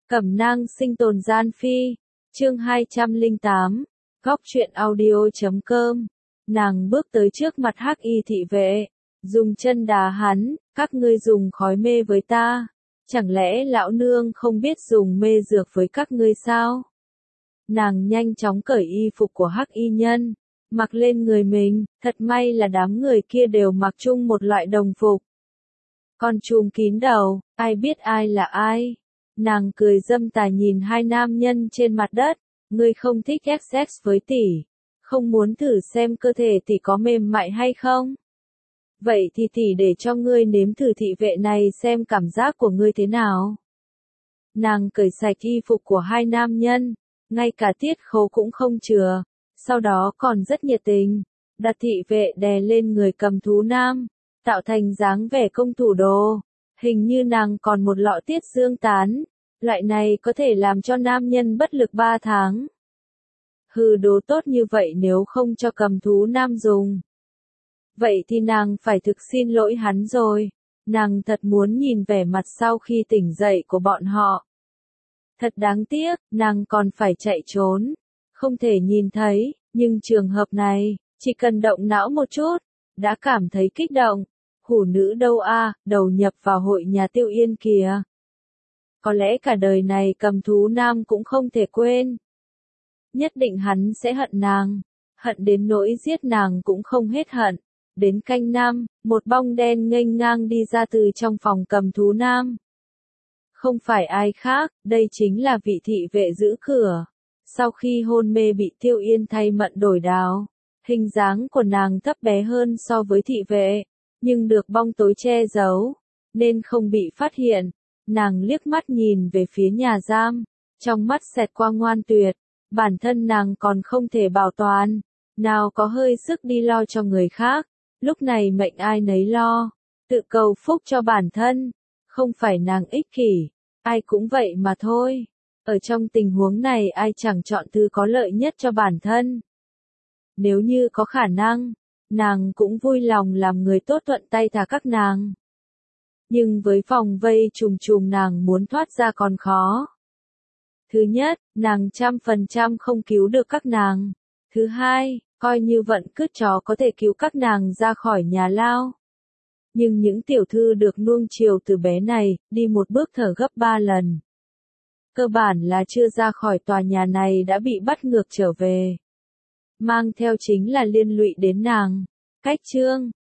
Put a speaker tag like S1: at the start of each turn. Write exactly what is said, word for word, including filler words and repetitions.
S1: Cẩm nang sinh tồn gian phi, chương hai trăm lẻ tám, góc truyện audio.com. Nàng bước tới trước mặt Hắc Y thị vệ, dùng chân đá hắn, các ngươi dùng khói mê với ta, chẳng lẽ lão nương không biết dùng mê dược với các ngươi sao? Nàng nhanh chóng cởi y phục của Hắc Y nhân, mặc lên người mình, thật may là đám người kia đều mặc chung một loại đồng phục. Con trùm kín đầu, ai biết ai là ai? Nàng cười dâm tà nhìn hai nam nhân trên mặt đất, ngươi không thích ép sex với tỷ, không muốn thử xem cơ thể tỷ có mềm mại hay không? Vậy thì tỷ để cho ngươi nếm thử thị vệ này xem cảm giác của ngươi thế nào. Nàng cởi sạch y phục của hai nam nhân, ngay cả tiết khấu cũng không chừa, sau đó còn rất nhiệt tình, đặt thị vệ đè lên người cầm thú nam, tạo thành dáng vẻ công thủ đồ. Hình như nàng còn một lọ tiết dương tán, loại này có thể làm cho nam nhân bất lực ba tháng. Hừ, đồ tốt như vậy nếu không cho cầm thú nam dùng. Vậy thì nàng phải thực xin lỗi hắn rồi, nàng thật muốn nhìn vẻ mặt sau khi tỉnh dậy của bọn họ. Thật đáng tiếc, nàng còn phải chạy trốn, không thể nhìn thấy, nhưng trường hợp này, chỉ cần động não một chút, đã cảm thấy kích động. Hủ nữ đâu a, à, đầu nhập vào hội nhà Tiêu Yên kìa. Có lẽ cả đời này cầm thú nam cũng không thể quên. Nhất định hắn sẽ hận nàng, hận đến nỗi giết nàng cũng không hết hận. Đến canh năm, một bóng đen nghênh ngang đi ra từ trong phòng cầm thú nam. Không phải ai khác, đây chính là vị thị vệ giữ cửa. Sau khi hôn mê bị Tiêu Yên thay mận đổi đào, hình dáng của nàng thấp bé hơn so với thị vệ, nhưng được bóng tối che giấu, nên không bị phát hiện. Nàng liếc mắt nhìn về phía nhà giam, trong mắt xẹt qua ngoan tuyệt, bản thân nàng còn không thể bảo toàn, nào có hơi sức đi lo cho người khác, lúc này mệnh ai nấy lo, tự cầu phúc cho bản thân, không phải nàng ích kỷ, ai cũng vậy mà thôi. Ở trong tình huống này ai chẳng chọn thứ có lợi nhất cho bản thân. Nếu như có khả năng, nàng cũng vui lòng làm người tốt thuận tay thả các nàng. Nhưng với vòng vây trùng trùng nàng muốn thoát ra còn khó. Thứ nhất, nàng trăm phần trăm không cứu được các nàng. Thứ hai, coi như vận cứt chó có thể cứu các nàng ra khỏi nhà lao. Nhưng những tiểu thư được nuông chiều từ bé này, đi một bước thở gấp ba lần. Cơ bản là chưa ra khỏi tòa nhà này đã bị bắt ngược trở về. Mang theo chính là liên lụy đến nàng. Cách chương